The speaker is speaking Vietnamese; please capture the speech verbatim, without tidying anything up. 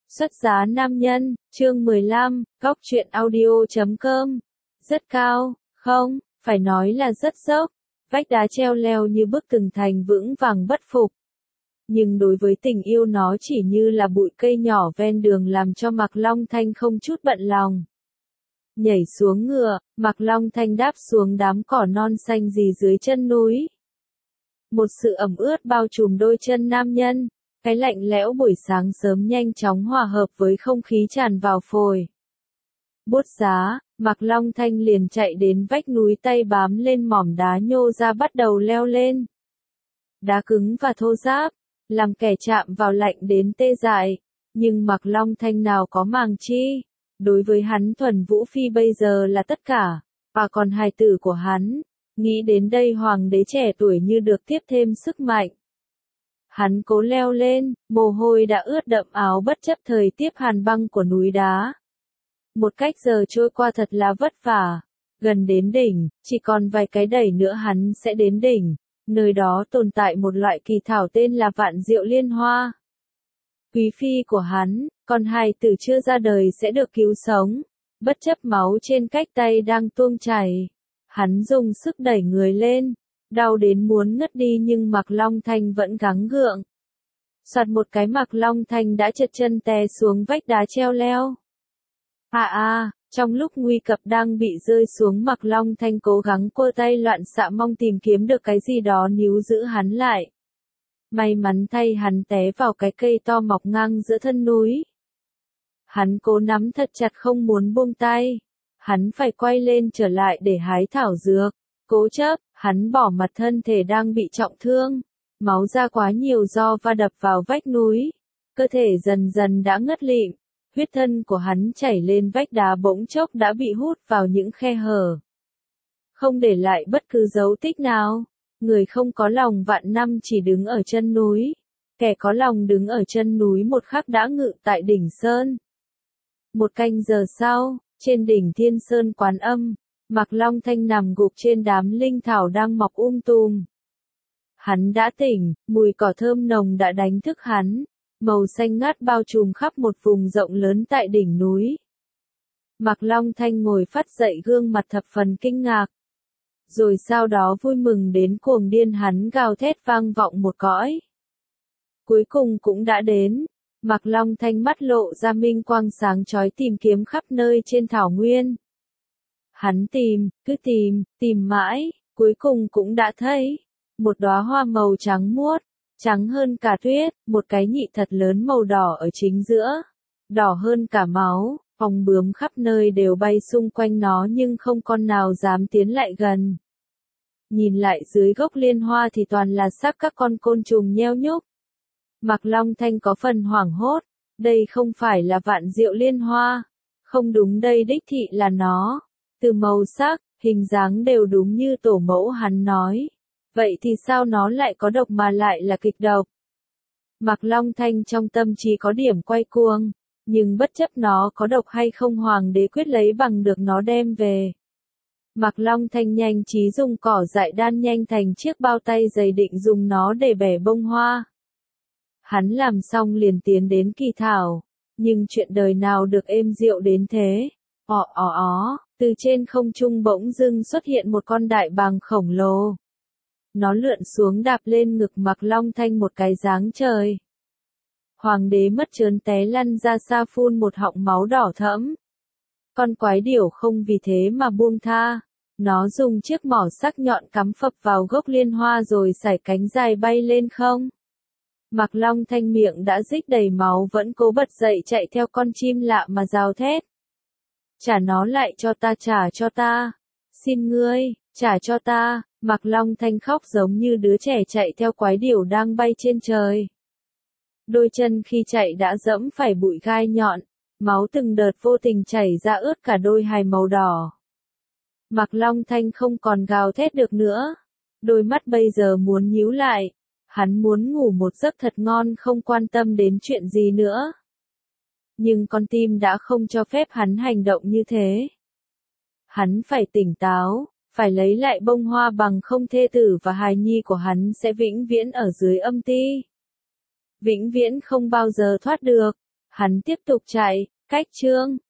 Xuất giá nam nhân, chương mười lăm, góc truyện audio chấm com. Rất cao, không, phải nói là rất dốc, vách đá treo leo như bức tường thành vững vàng bất phục. Nhưng đối với tình yêu nó chỉ như là bụi cây nhỏ ven đường làm cho Mạc Long Thanh không chút bận lòng. Nhảy xuống ngựa, Mạc Long Thanh đáp xuống đám cỏ non xanh rì dưới chân núi. Một sự ẩm ướt bao trùm đôi chân nam nhân. Cái lạnh lẽo buổi sáng sớm nhanh chóng hòa hợp với không khí tràn vào phổi. Buốt giá, Mạc Long Thanh liền chạy đến vách núi, tay bám lên mỏm đá nhô ra bắt đầu leo lên. Đá cứng và thô ráp, làm kẻ chạm vào lạnh đến tê dại, nhưng Mạc Long Thanh nào có màng chi. Đối với hắn Thuần Vũ Phi bây giờ là tất cả, và còn hài tử của hắn. Nghĩ đến đây hoàng đế trẻ tuổi như được tiếp thêm sức mạnh. Hắn cố leo lên, mồ hôi đã ướt đậm áo bất chấp thời tiết hàn băng của núi đá. Một cách giờ trôi qua thật là vất vả. Gần đến đỉnh, chỉ còn vài cái đẩy nữa hắn sẽ đến đỉnh. Nơi đó tồn tại một loại kỳ thảo tên là vạn diệu liên hoa. Quý phi của hắn, con hài tử chưa ra đời sẽ được cứu sống. Bất chấp máu trên cách tay đang tuôn chảy. Hắn dùng sức đẩy người lên. Đau đến muốn ngất đi nhưng Mạc Long Thanh vẫn gắng gượng. Soạt một cái Mạc Long Thanh đã trượt chân té xuống vách đá treo leo. À à, trong lúc nguy cấp đang bị rơi xuống, Mạc Long Thanh cố gắng quơ tay loạn xạ mong tìm kiếm được cái gì đó níu giữ hắn lại. May mắn thay hắn té vào cái cây to mọc ngang giữa thân núi. Hắn cố nắm thật chặt không muốn buông tay. Hắn phải quay lên trở lại để hái thảo dược. Cố chấp, hắn bỏ mặt thân thể đang bị trọng thương. Máu ra quá nhiều do va đập vào vách núi. Cơ thể dần dần đã ngất lịm. Huyết thân của hắn chảy lên vách đá bỗng chốc đã bị hút vào những khe hở. Không để lại bất cứ dấu tích nào. Người không có lòng vạn năm chỉ đứng ở chân núi. Kẻ có lòng đứng ở chân núi một khắc đã ngự tại đỉnh sơn. Một canh giờ sau, trên đỉnh Thiên Sơn Quán Âm. Mạc Long Thanh nằm gục trên đám linh thảo đang mọc um tùm. Hắn đã tỉnh, mùi cỏ thơm nồng đã đánh thức hắn, màu xanh ngát bao trùm khắp một vùng rộng lớn tại đỉnh núi. Mạc Long Thanh ngồi phắt dậy, gương mặt thập phần kinh ngạc. Rồi sau đó vui mừng đến cuồng điên, hắn gào thét vang vọng một cõi. Cuối cùng cũng đã đến. Mạc Long Thanh mắt lộ ra minh quang sáng chói tìm kiếm khắp nơi trên thảo nguyên. Hắn tìm, cứ tìm, tìm mãi, cuối cùng cũng đã thấy. Một đóa hoa màu trắng muốt, trắng hơn cả tuyết, một cái nhị thật lớn màu đỏ ở chính giữa. Đỏ hơn cả máu, ong bướm khắp nơi đều bay xung quanh nó nhưng không con nào dám tiến lại gần. Nhìn lại dưới gốc liên hoa thì toàn là xác các con côn trùng nheo nhúc. Mạc Long Thanh có phần hoảng hốt, đây không phải là vạn diệu liên hoa. Không đúng, đây đích thị là nó. Từ màu sắc, hình dáng đều đúng như tổ mẫu hắn nói. Vậy thì sao nó lại có độc mà lại là kịch độc? Mạc Long Thanh trong tâm trí có điểm quay cuồng, nhưng bất chấp nó có độc hay không, hoàng đế quyết lấy bằng được nó đem về. Mạc Long Thanh nhanh trí dùng cỏ dại đan nhanh thành chiếc bao tay dày định dùng nó để bẻ bông hoa. Hắn làm xong liền tiến đến kỳ thảo, nhưng chuyện đời nào được êm dịu đến thế. Ó ó ó, từ trên không trung bỗng dưng xuất hiện một con đại bàng khổng lồ. Nó lượn xuống đạp lên ngực Mạc Long Thanh một cái giáng trời. Hoàng đế mất trớn té lăn ra xa, phun một họng máu đỏ thẫm. Con quái điểu không vì thế mà buông tha. Nó dùng chiếc mỏ sắc nhọn cắm phập vào gốc liên hoa rồi sải cánh dài bay lên không. Mạc Long Thanh miệng đã rích đầy máu vẫn cố bật dậy chạy theo con chim lạ mà gào thét. Trả nó lại cho ta, trả cho ta. Xin ngươi, trả cho ta. Mạc Long Thanh khóc giống như đứa trẻ chạy theo quái điểu đang bay trên trời. Đôi chân khi chạy đã dẫm phải bụi gai nhọn, máu từng đợt vô tình chảy ra ướt cả đôi hài màu đỏ. Mạc Long Thanh không còn gào thét được nữa. Đôi mắt bây giờ muốn nhíu lại. Hắn muốn ngủ một giấc thật ngon, không quan tâm đến chuyện gì nữa. Nhưng con tim đã không cho phép hắn hành động như thế. Hắn phải tỉnh táo, phải lấy lại bông hoa, bằng không thê tử và hài nhi của hắn sẽ vĩnh viễn ở dưới âm ti. Vĩnh viễn không bao giờ thoát được. Hắn tiếp tục chạy, cách Trương